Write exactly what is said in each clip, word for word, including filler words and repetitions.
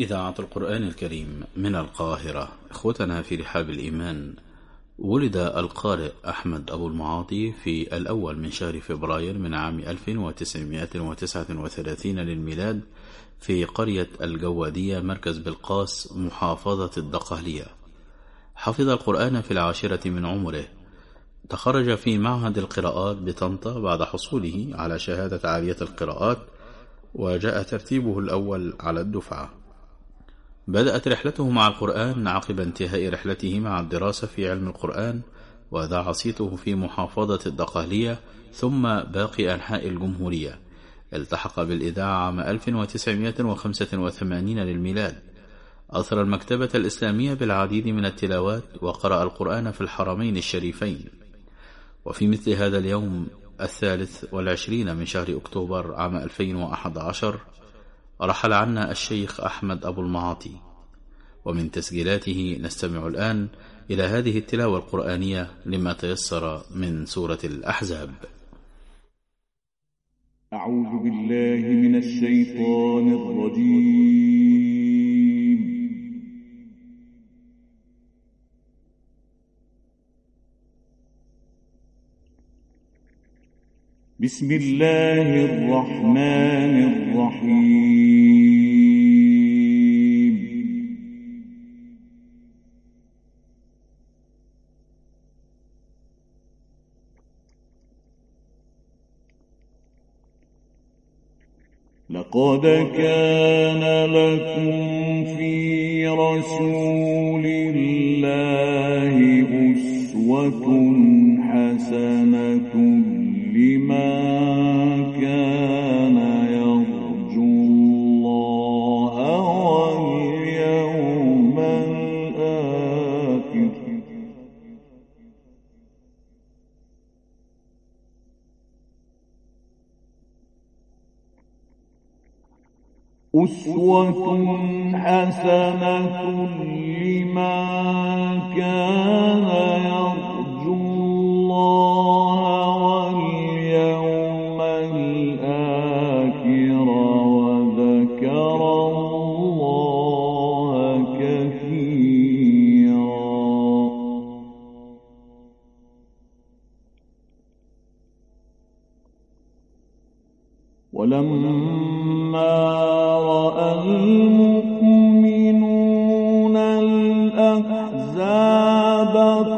إذاعة القرآن الكريم من القاهرة. إخوتنا في رحاب الإيمان، ولد القارئ أحمد أبو المعاطي في الأول من شهر فبراير من عام ألف وتسعمائة وتسعة وثلاثين للميلاد في قرية الجوادية مركز بلقاس محافظة الدقهلية. حفظ القرآن في العاشرة من عمره. تخرج في معهد القراءات بطنطا بعد حصوله على شهادة عالية القراءات، وجاء ترتيبه الأول على الدفعة. بدأت رحلته مع القرآن عقب انتهاء رحلته مع الدراسة في علم القرآن، وذاع صيته في محافظة الدقهلية ثم باقي أنحاء الجمهورية. التحق بالإذاعة عام ألف وتسعمائة وخمسة وثمانين للميلاد. أثر المكتبة الإسلامية بالعديد من التلاوات، وقرأ القرآن في الحرمين الشريفين. وفي مثل هذا اليوم الثالث والعشرين من شهر أكتوبر عام ألفين وأحد عشر رحل عنا الشيخ أحمد أبو المعاطي، ومن تسجيلاته نستمع الآن إلى هذه التلاوة القرآنية لما تيسر من سورة الأحزاب. أعوذ بالله من الشيطان الرجيم. بسم الله الرحمن الرحيم. لقد كان لكم في رسول الله أسوة حسنة لمن كان يرجو الله واليوم الآخر أسوة حسنة لمن كان يرجو الله واليوم الآخر وذكر الله كثيرا. ولما رأى المؤمنون الأحزاب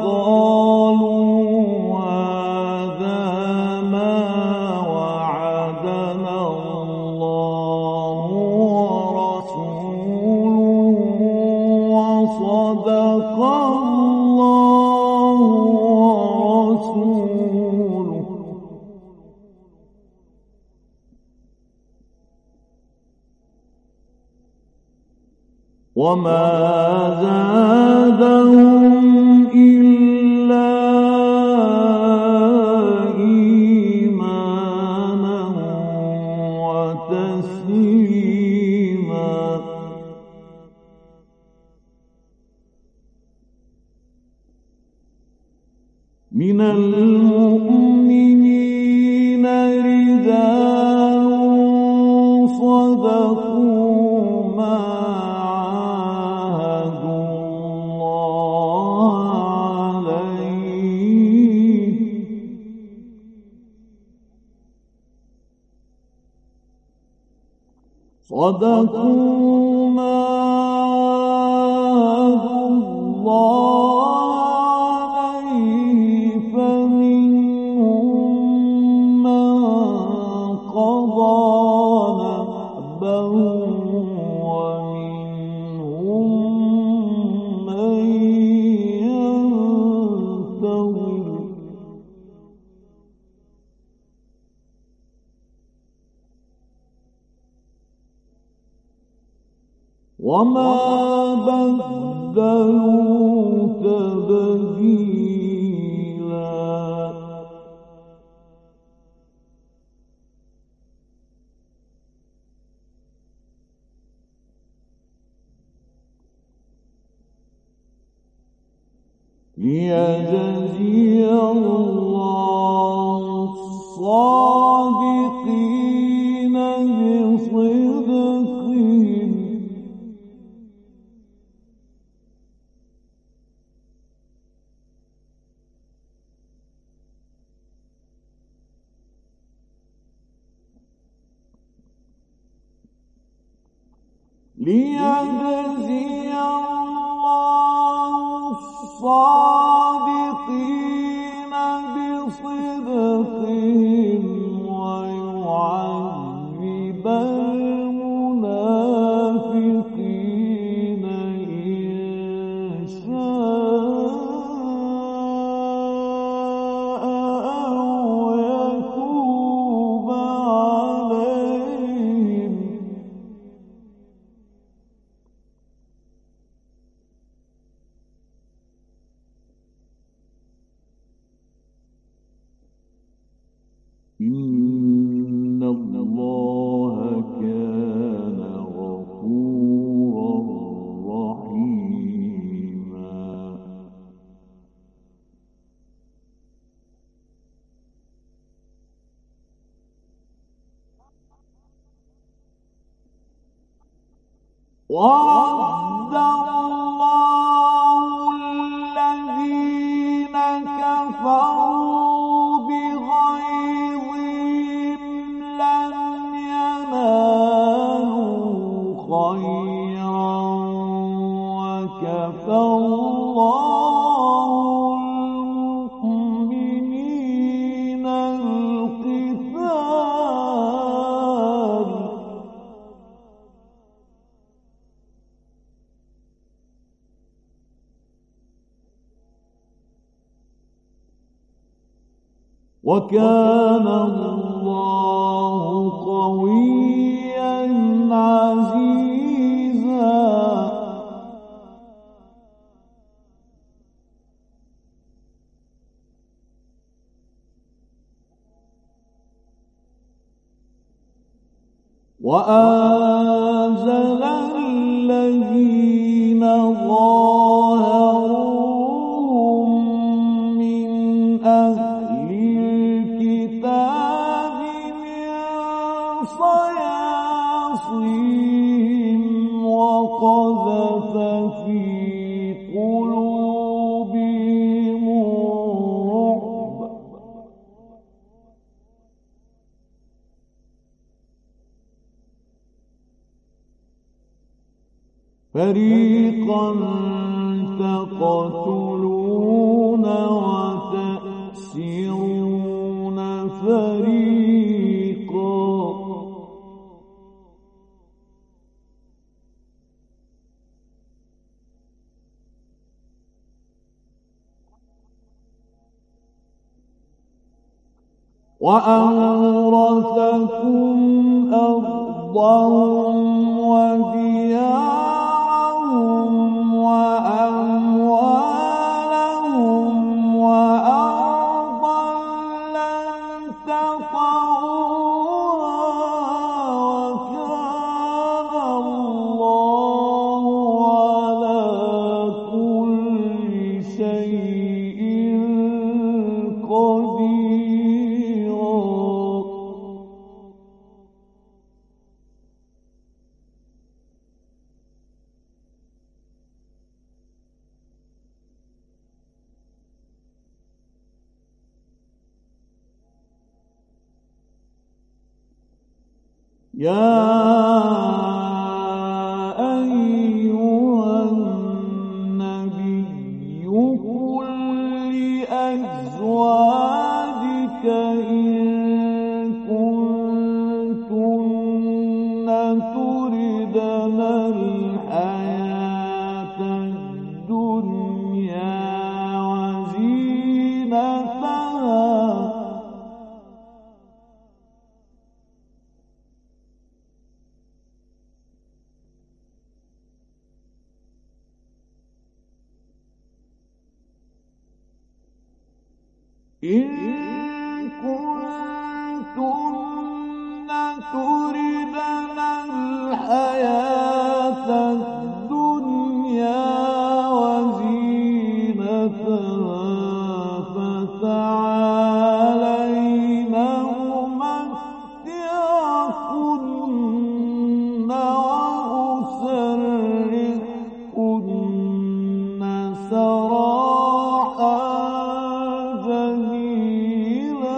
قالوا هذا ما وعدنا الله ورسوله وصدق الله ورسوله وما زادهم إلا إيمانا وتسليما. من المؤمنين رجال صدقوا ما صدقوا ما عاهدوا الله عليه فمنهم من قضى نحبه ومنهم من ينتظر وما بدلوا تبديلا. ليجزي الله الصادقين بصدقهم ليجزي الله الصادقين بصدقهم ويعذب المنافقين إن شاء أو يتوب عليهم. إن الله كان غفورا رحيما. وعد الله الذين كفروا بغيظهم لم ينالوا خيرا وكفى الله المؤمنين القتال. وكان الله قويا عزيزا. وأنزل الذين ظاهروهم من أهل الكتاب من صياصيهم وقذف في قلوبهم الرعب فريقا تقتلون وتأسرون فريقا. وأورثكم أرضهم وديارهم وأموالهم وأرضا لم تطئوها وكان الله على كل شيء قديرا. يا أيها النبي قل لأزواجك إن كنتن تردن الحياة الدنيا وزينتها إن كنتن تردن الحياة الدنيا وزينتها فتعالين أمتعكن وأسرحكن سراحا جميلا.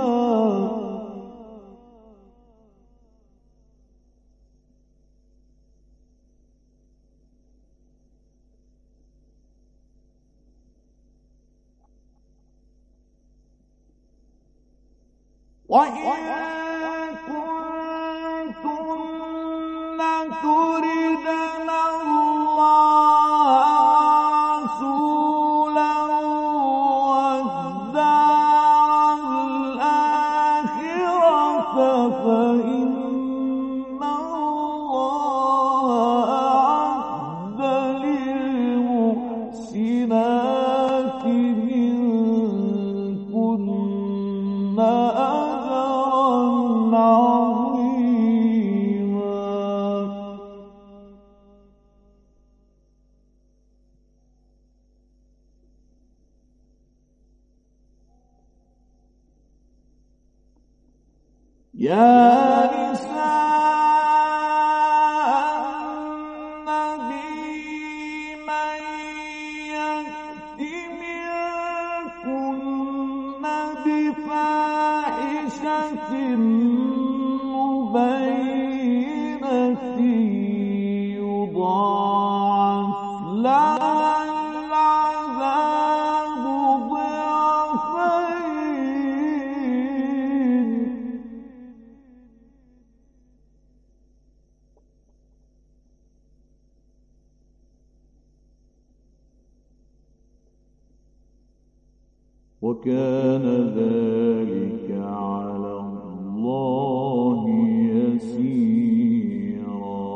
وإن كنتن تردن الله ورسوله والدار الآخرة فإن الله أعد للمحسنات منكن أجرا عظيما. يا نساء النبي من يأت منكن بفاحشة مبينة يضاعف لها العذاب ضعفين، وكان ذلك على الله يسيرا.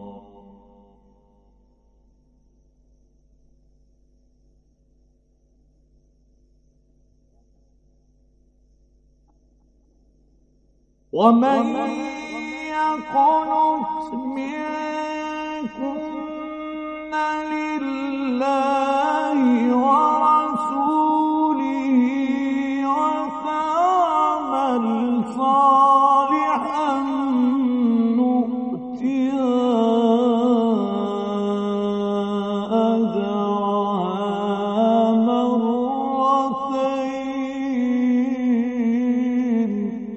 ومن يقنت منكن لله ورسوله وتعمل صالحا نؤتها أجرها مرتين،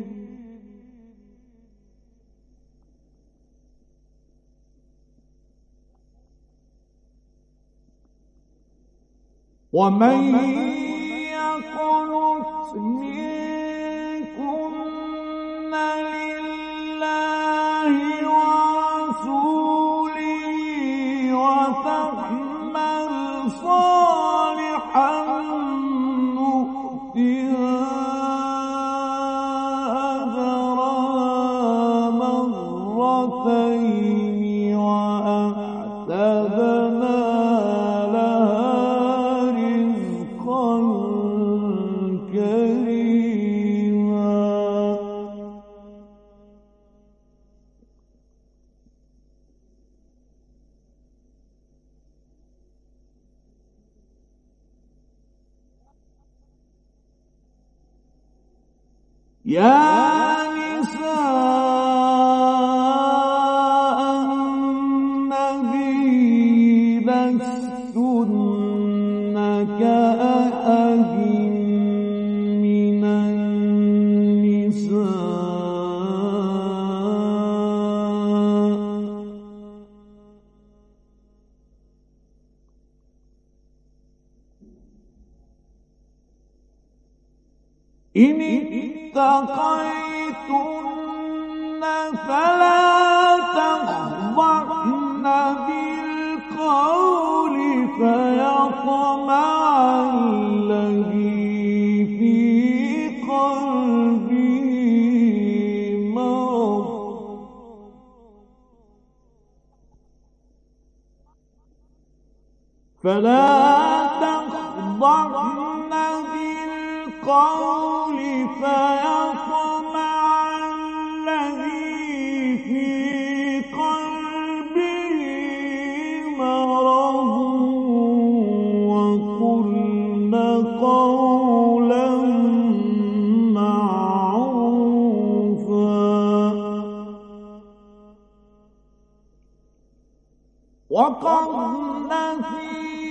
ومن يقنت منكن لله ورسوله وتعمل صالحا نؤتها أجرها مرتين وأعتدنا يا نساء النبي لستن كأحد من النساء إن اتقيتن فلا تخضعن بالقول فيطمع الذي في قلبه مرض، فلا تخضعن بالقول فيطمع الذي في قلبه مرض، وقلن قولا معروفا، وقرن في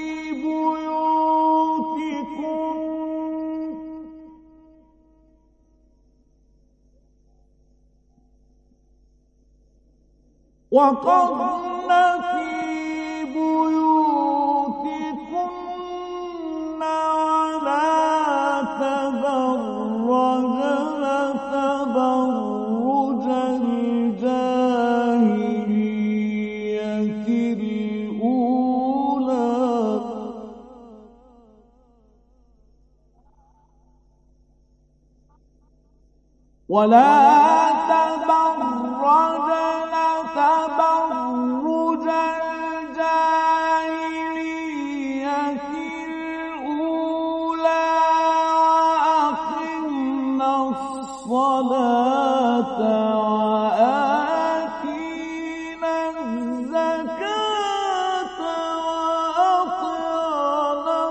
بيوتكن وقرن في بيوتكن ولا تبرجن ولا تبرجن تبرج الجاهلية الأولى وأقمنا الصلاة وآتينا الزكاة وأطعنا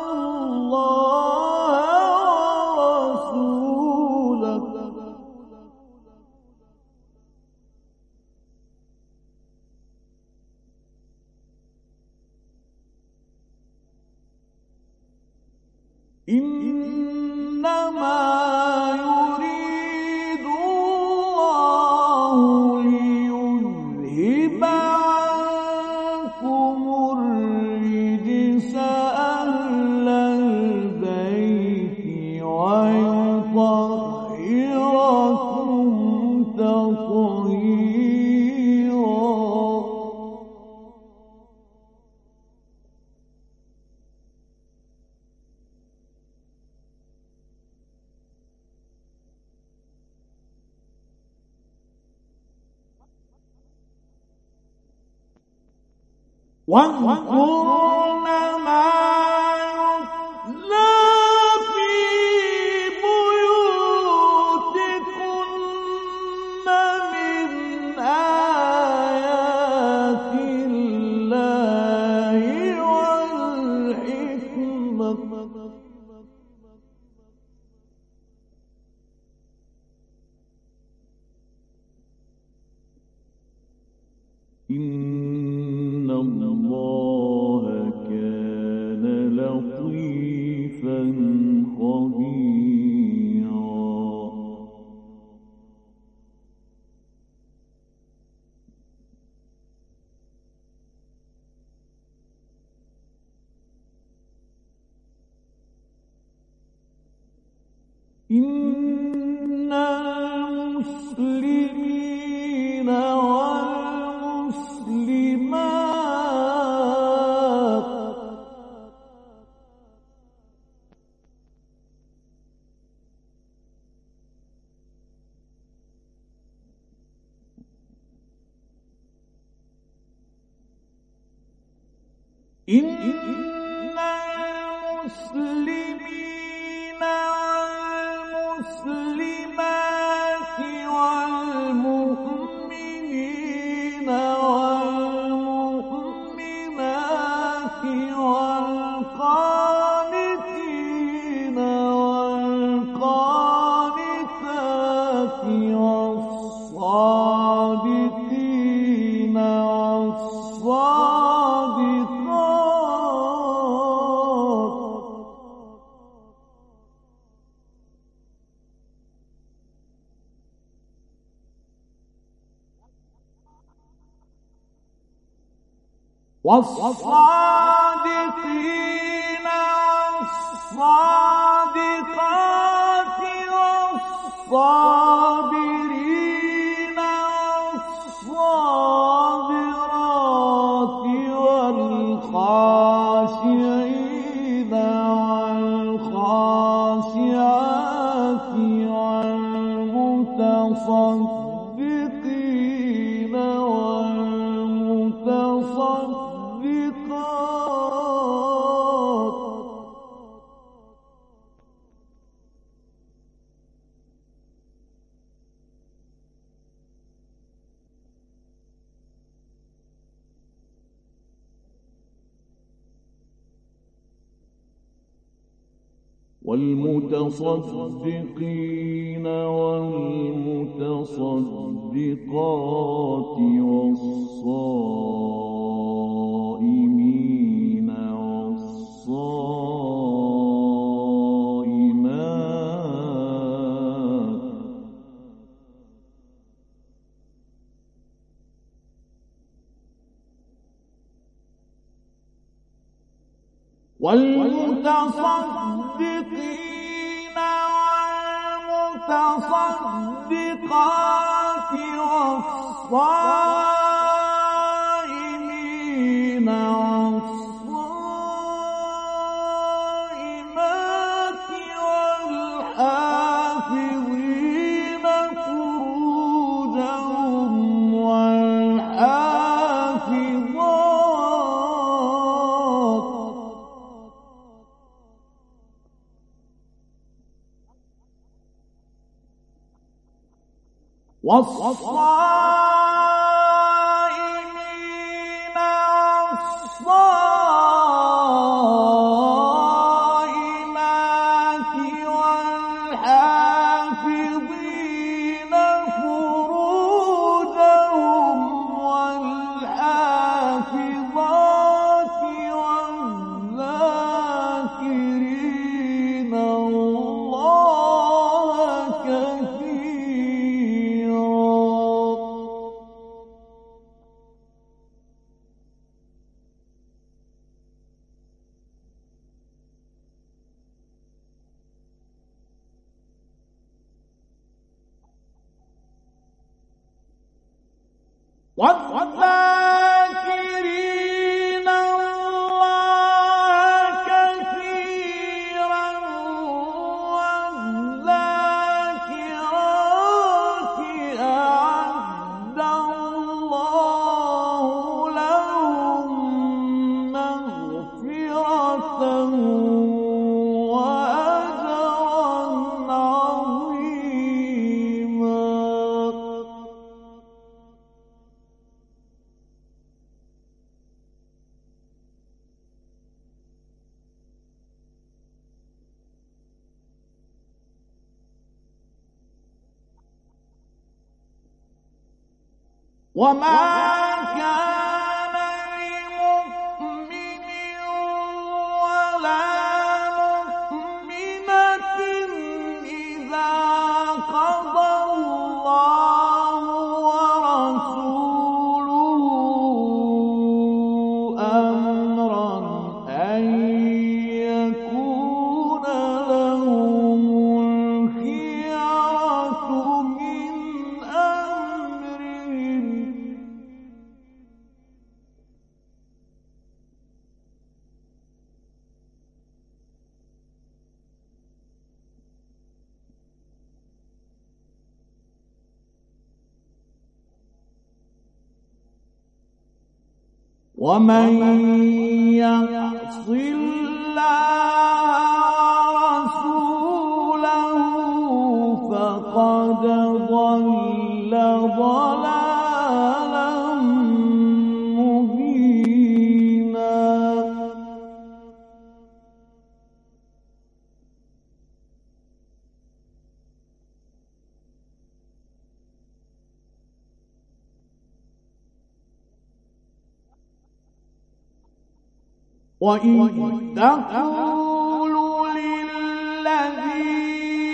الله ورسوله إنما يريد الله ليذهب عنكم الرجس أهل البيت ويطهركم تطهيرا. واذكرن ما يتلى في بيوتكن من آيات الله والحكمة إن الله كان لطيفا خبيرا. إن المسلمين والمسلمات إن المسلمين والمسلمات والمؤمنين والمؤمنات والقانتين والقانتات والصادقين والصادقات والصادقين والصادقات والصابرين والصابرات والخاشعين والخاشعات والمتصدقين والمتصدقات والمتصدقين والمتصدقات والصائمين والصائمات والمتصدقين والمتصدقات والصائمين والصائمات والحافظين والصائمين والصائمات والحافظين فروجهم والحافظات والذاكرين الله كثيرا والذاكرين الله كثيرا والذاكرات أعد الله لهم مغفرة وأجرا عظيما. وما كان لمؤمن ولا مؤمنة إذا قضى الله ورسوله أمرا أن يكون لهم الخيرة من أمرهم. ومن يعص الله ورسوله فقد ضل ضلالا مبينا. وإذ تقول للذي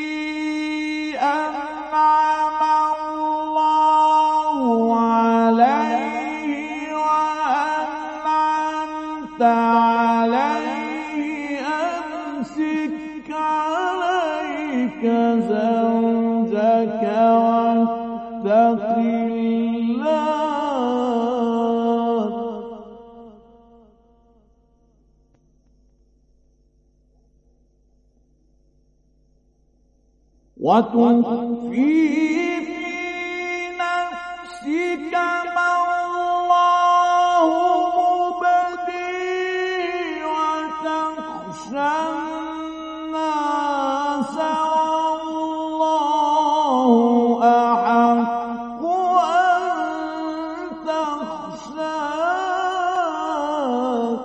أنعم الله عليه وأنعمت عليه أمسك عليك زوجك واتق الله وتخفي في نفسك ما الله مبديه وتخشى الناس والله أحق أن تخشاه.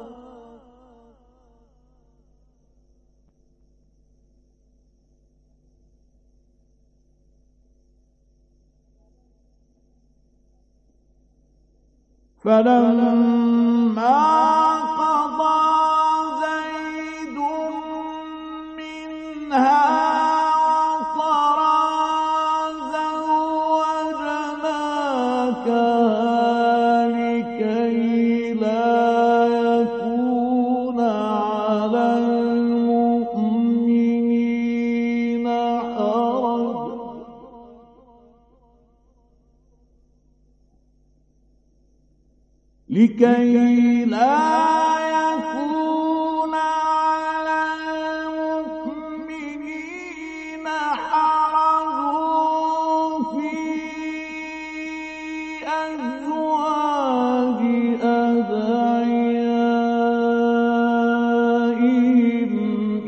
فلما قضى زيد منها وطرا زوجناكها لكي لا يكون على المؤمنين حرج لكي لا يكون على المؤمنين حرج في أزواج أدعيائهم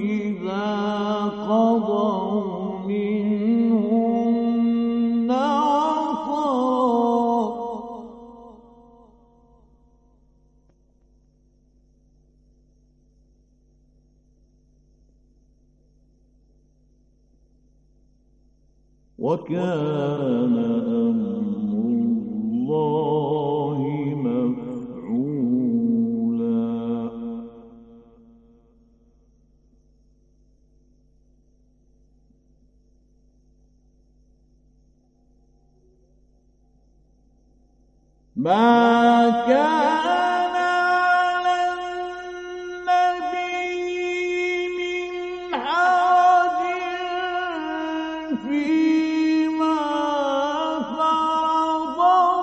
إذا قضوا منهن وكان أمر الله مفعولا. ما كان على النبي من حرج فيما فرض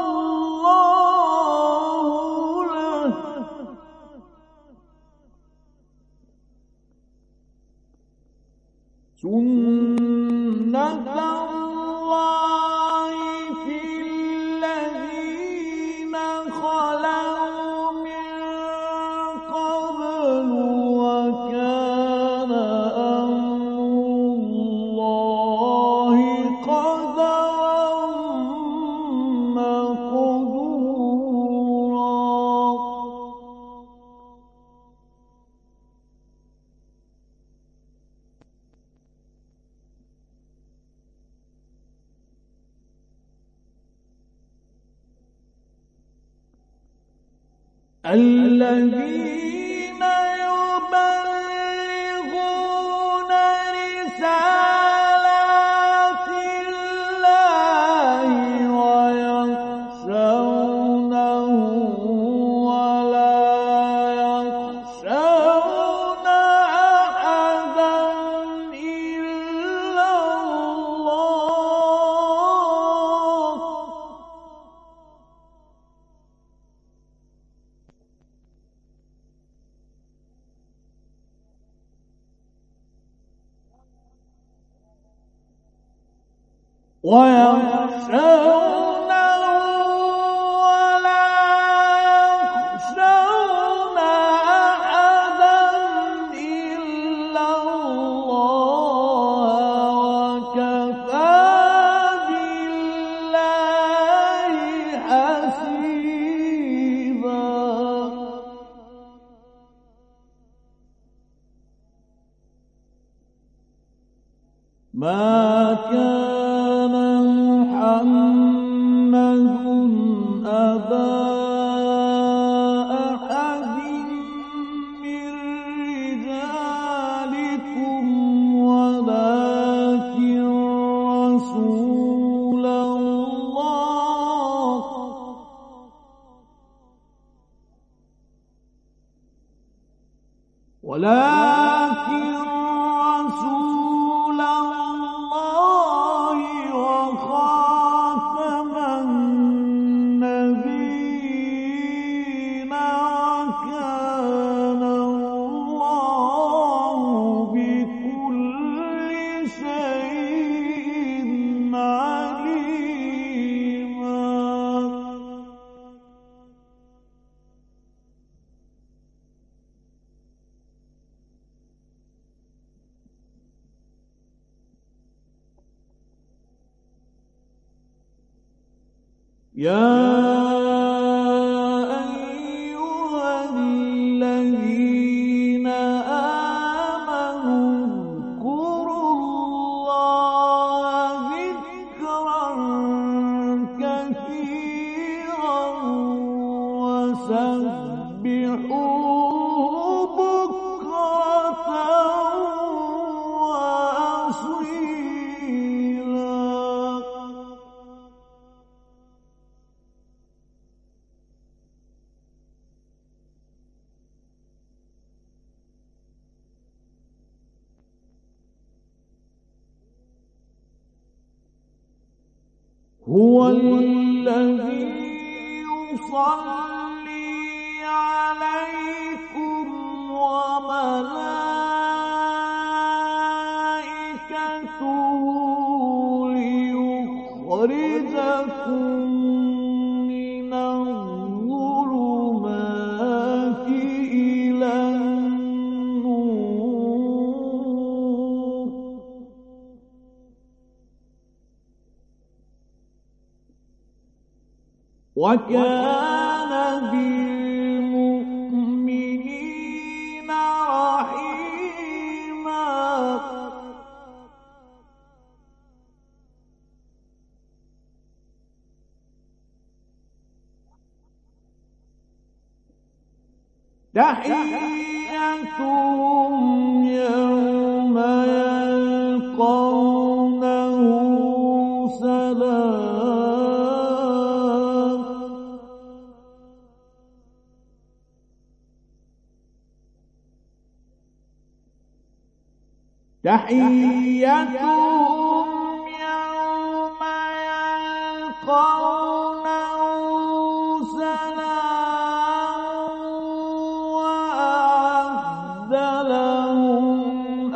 الله له، سنة الله في الذين خلوا من قبل، وكان أمر الله قدرا مقدورا. الذين يبلغون رسالات الله ويخشونه ولا يخشون أحدا إلا الله. ويخشونه ولا يخشون أحدا إلا الله، وكفى بالله حسيبا. ما كان محمد أبا أحد من رجالكم ولكن رسول الله ولكن رسول الله وخاتم النبيين، وكان الله بكل شيء عليما. يا أيها الذين آمنوا اذكروا الله ذكرا كثيرا وسبحوه بكرة وأصيلا. هو الذي يصلي عليكم وملائكته ليخرجكم من الظلمات إلى النور. وكان بالمؤمنين رحيما. تحيتهم يوم يلقونه سلام تحيتهم يوم يلقونه سلام وأعد لهم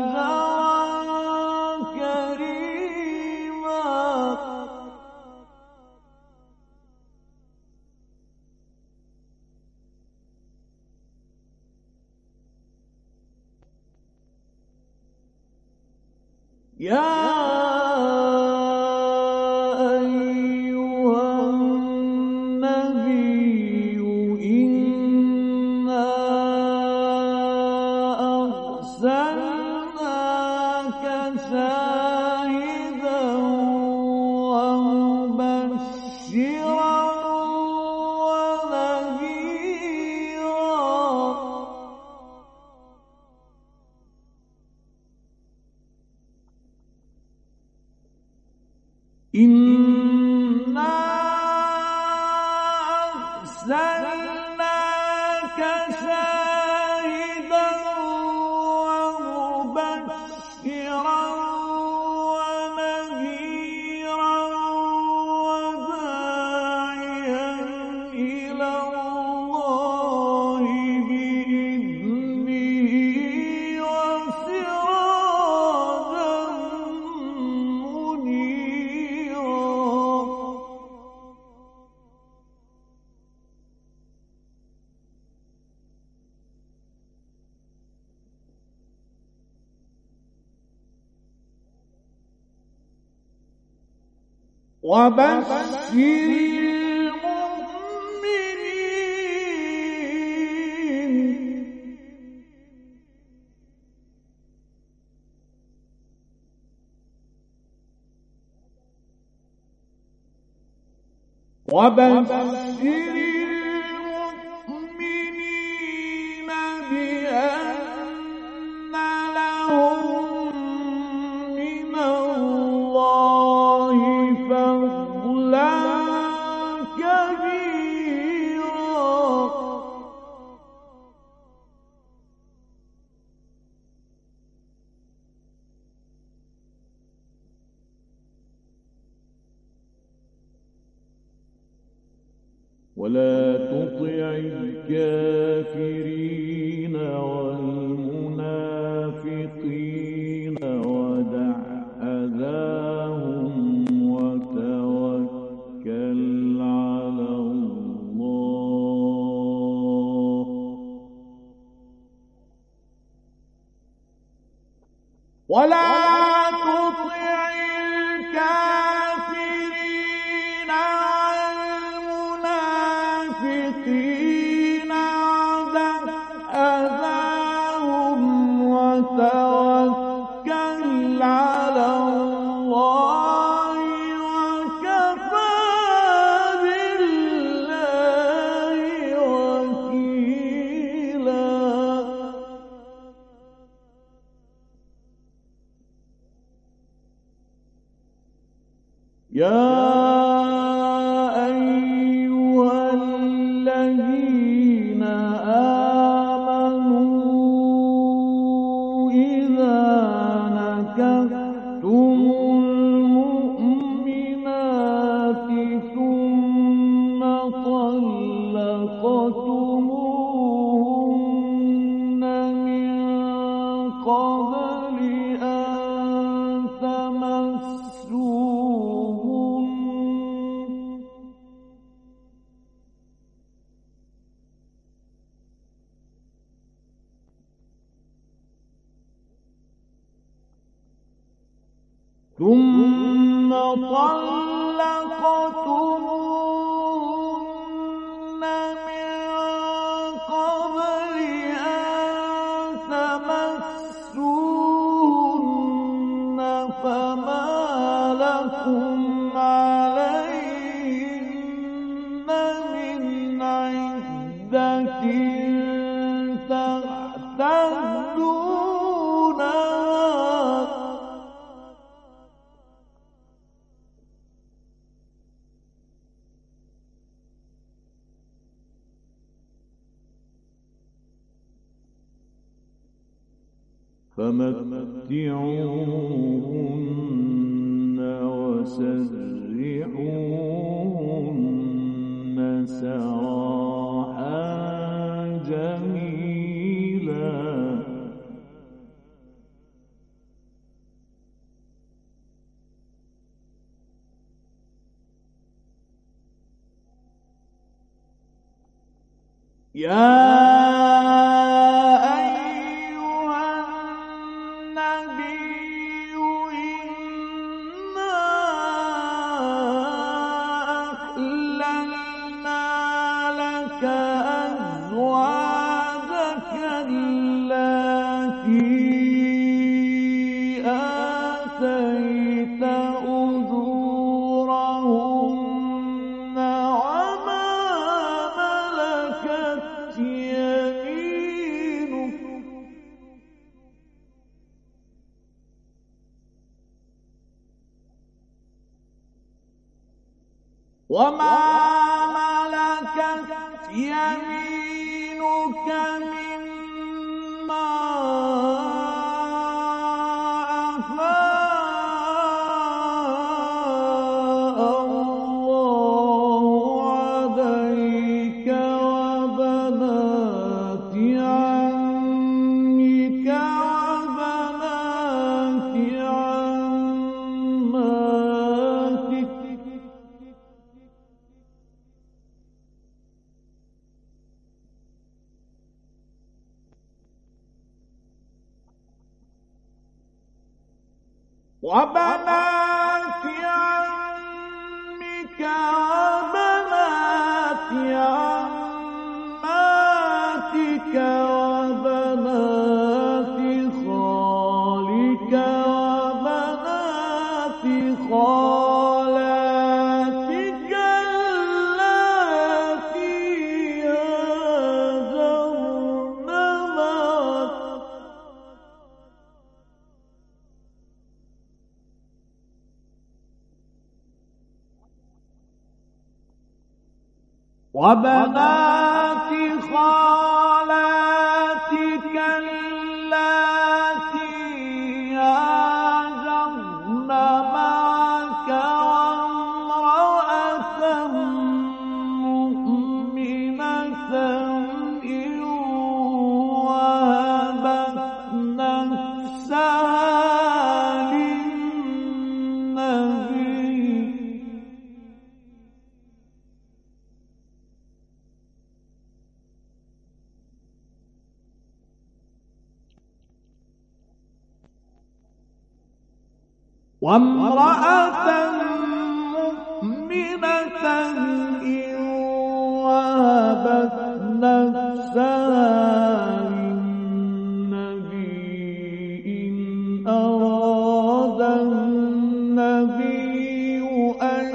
أجرا كريما يا أيها النبي إنا أرسلناك شاهدا ومبشرا ونذيرا إنا أرسلناك شاهدا ومبشرا ونذيرا وداعيا إلى الله بإذنه وسراجا منيرا وبشر المؤمنين وبشر المؤمنين بأن لهم من الله فضلا كبيرا ولا تطع الكافرين والمنافقين ودع أذاهم وتوكل على الله ولا تطع الكافرين والمنافقين ودع أذاهم وتوكل على الله وكفى بالله وكيلا يا أيها الذين آمنوا إذا نكحتم المؤمنات ثم طلقتموهن من قبل أن تمسوهن ثم طلقتموهن من قبل أن تمسوهن فما لكم عليهن من عدة فمتعوهن وسرحوهن سراحا جميلا. يا وما ملكت يمينك مما أفاء الله عليك وبنات عمك وبنات عماتك وبنات عمك وبنات عماتك وبنات خالك وبنات خالاتك اللاتي هاجرن معك وبنات خالاتك اللاتي هاجرن معك وامرأة مؤمنة إن وهبت نفسها للنبي وامرأة مؤمنة إن وهبت نفسها للنبي إن أراد النبي أن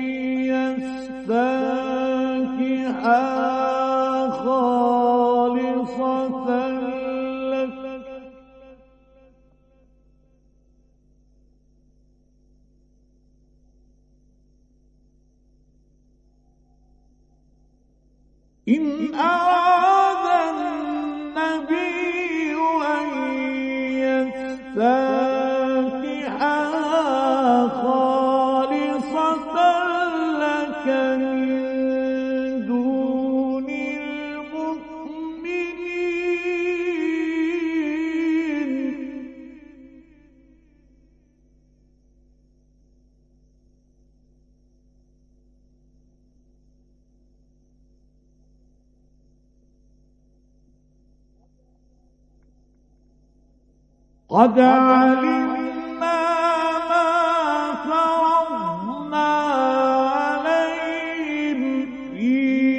يستنكحها خالصة لك إن أراد النبي أن يستنكحها خالصة لك من دون المؤمنين قد علمنا ما فرضنا عليهم في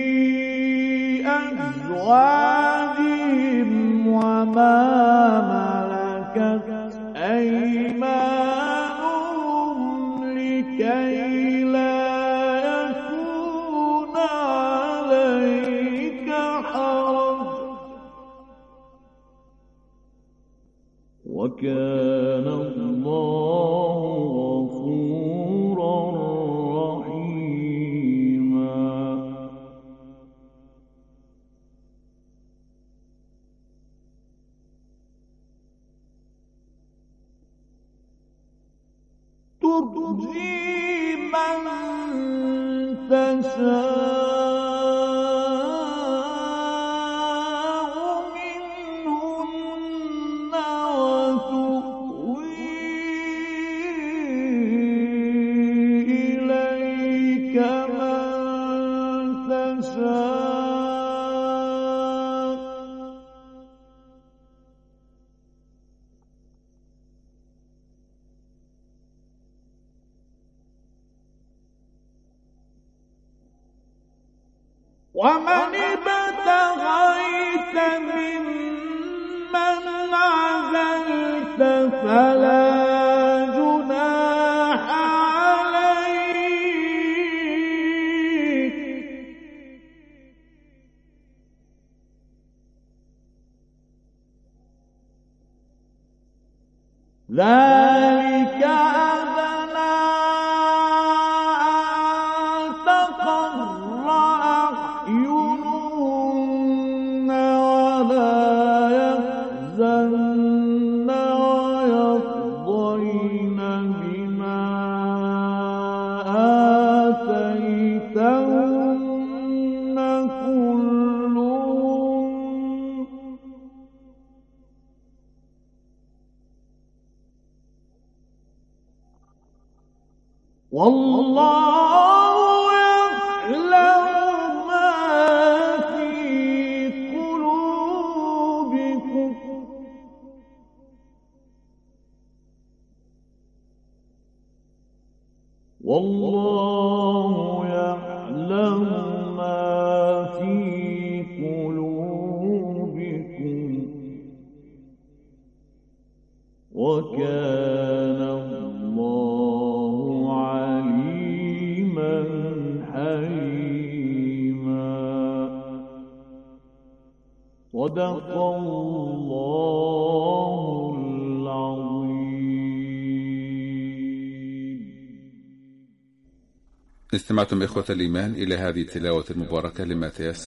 أزواجهم وما ملكت أيمانهم لكي لا يكون عليك حرج وكان الله غفورا رحيما. ترجي من تشاء منهن وتؤوي إليك من تشاء ومن ابتغيت ممن عزلت فلا جناح عليك ذلك أدنى أن تقر أعينهن ولا يحزن ويرضين بما آتيتهن كلهم والله يعلم ما في قلوبكم والله يعلم ما في قلوبكم وكان الله عليما حليما. صدق الله العظيم. استمعتم إخوة الإيمان إلى هذه التلاوة المباركة لما تيسر